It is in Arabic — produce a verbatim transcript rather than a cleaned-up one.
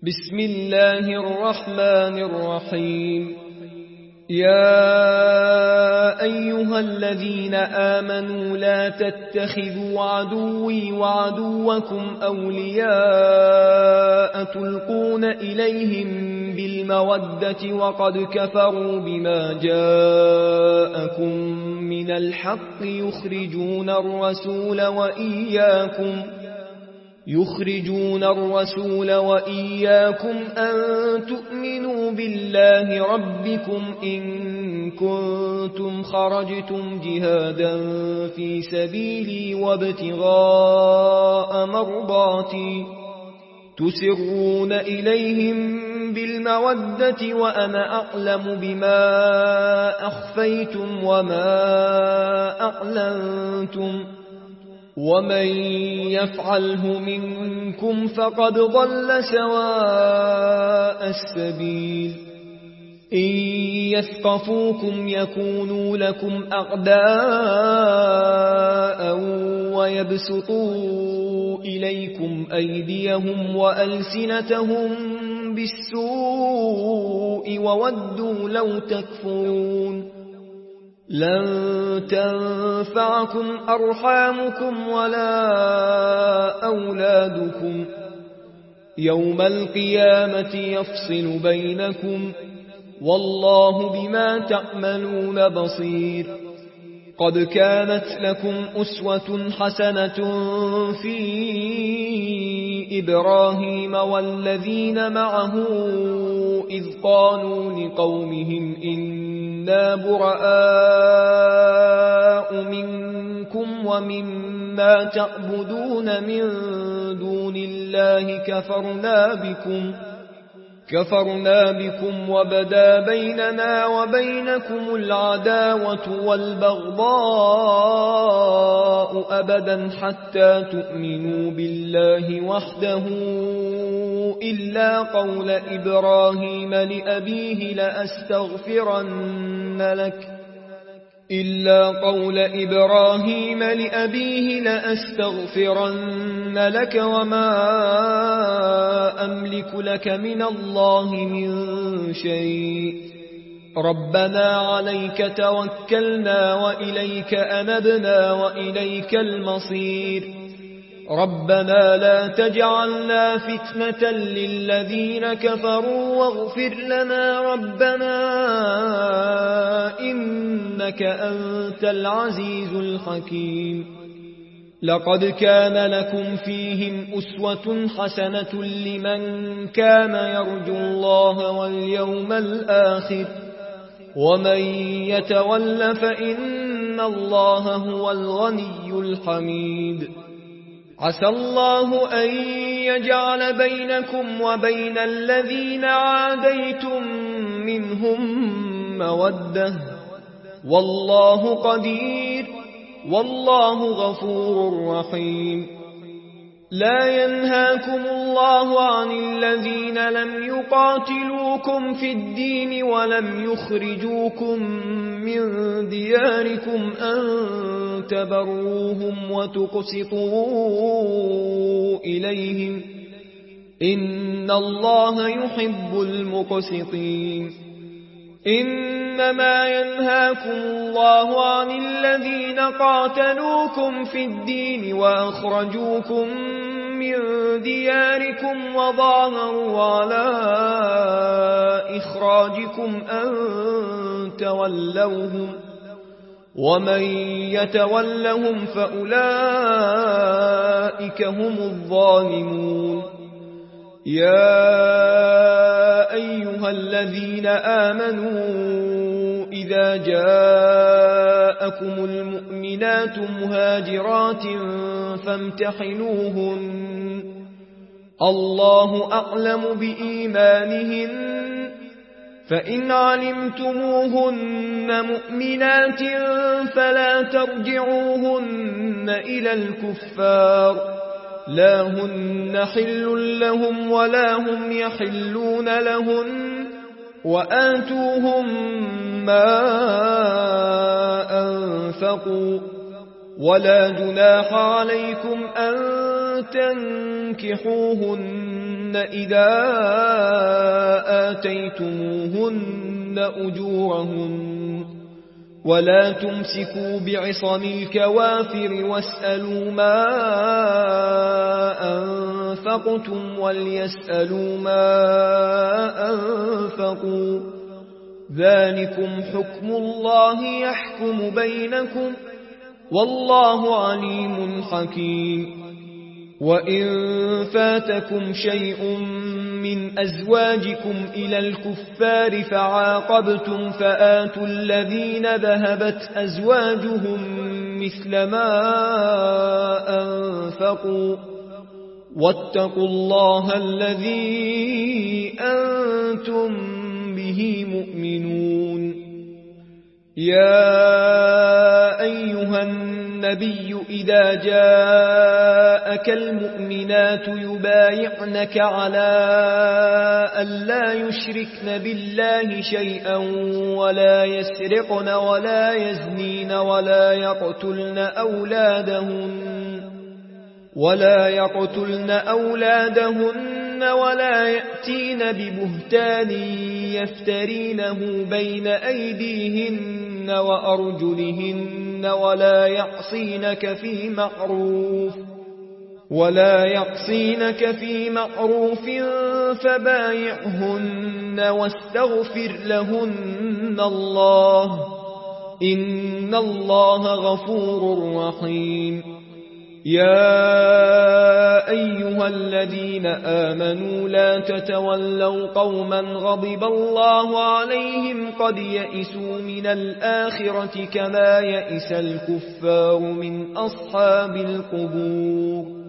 بسم الله الرحمن الرحيم. يا أيها الذين آمنوا لا تتخذوا عدوي وعدوكم أولياء تلقون إليهم بالمودة وقد كفروا بما جاءكم من الحق يخرجون الرسول وإياكم يخرجون الرسول وإياكم أن تؤمنوا بالله ربكم إن كنتم خرجتم جهادا في سبيلي وابتغاء مرضاتي تسرون إليهم بالمودة وأنا أعلم بما أخفيتم وما أعلنتم ومن يفعله منكم فقد ضل سواء السبيل. إن يثقفوكم يكونوا لكم أعداء ويبسطوا إليكم أيديهم وألسنتهم بالسوء وودوا لو تكفرون. لن تنفعكم أرحامكم ولا أولادكم يوم القيامة يفصل بينكم والله بما تعملون بصير. قد كانت لكم أسوة حسنة في إبراهيم والذين معه إذ قالوا لقومهم إنا براء منكم ومما تعبدون من دون الله كفرنا بكم كفرنا بكم وبدا بيننا وبينكم العداوة والبغضاء أبدا حتى تؤمنوا بالله وحده إلا قول إبراهيم لأبيه لأستغفرن لك إلا قول إبراهيم لأبيه لأستغفرن لك وما أملك لك من الله من شيء ربنا عليك توكلنا وإليك أنبنا وإليك المصير. ربنا لا تجعلنا فتنة للذين كفروا واغفر لنا ربنا إنك أنت العزيز الحكيم. لقد كان لكم فيهم أسوة حسنة لمن كان يرجو الله واليوم الآخر ومن يتول فإن الله هو الغني الحميد. عسى الله أن يجعل بينكم وبين الذين عاديتم منهم مودة والله قدير والله غفور رحيم. لا ينهاكم الله عن الذين لم يقاتلوكم في الدين ولم يخرجوكم من دياركم أن تبروهم وتقسطوا إليهم إن الله يحب المقسطين. إنما ينهاكم الله عن الذين قاتلوكم في الدين وأخرجوكم من دياركم وظاهروا على إخراجكم أن تولوهم ومن يتولهم فأولئك هم الظالمون. يا أيها الذين آمنوا إذا جاءكم المؤمنات مهاجرات فامتحنوهن الله أعلم بإيمانهن فإن علمتموهن مؤمنات فلا ترجعوهن إلى الكفار لا هن حل لهم ولا هم يحلون لهن وآتوهم ما أنفقوا ولا جناح عليكم أن تنكحوهن إذا آتيتموهن أجورهن ولا تمسكوا بعصم الكوافر واسألوا ما أنفقتم وليسألوا ما أنفقوا ذلكم حكم الله يحكم بينكم والله عليم حكيم وإن فاتكم شيء من أزواجكم إلى الكفار فعاقبتم فآتوا الذين ذهبت أزواجهم مثل ما أنفقوا واتقوا الله الذي أنتم به مؤمنون يا أيها النبي إذا جاءك المؤمنات يبايعنك على ألا يشركن بالله شيئا ولا يسرقن ولا يزنين ولا يقتلن أولادهن ولا يقتلن أولادهن ولا يأتين ببهتان يفترينه بين أيديهن وأرجلهن ولا يعصينك في معروف ولا يعصينك في معروف فبايعهن واستغفر لهن الله إن الله غفور رحيم يا أيها الذين آمنوا لا تتولوا قوما غضب الله عليهم قد يئسوا من الآخرة كما يئس الكفار من أصحاب القبور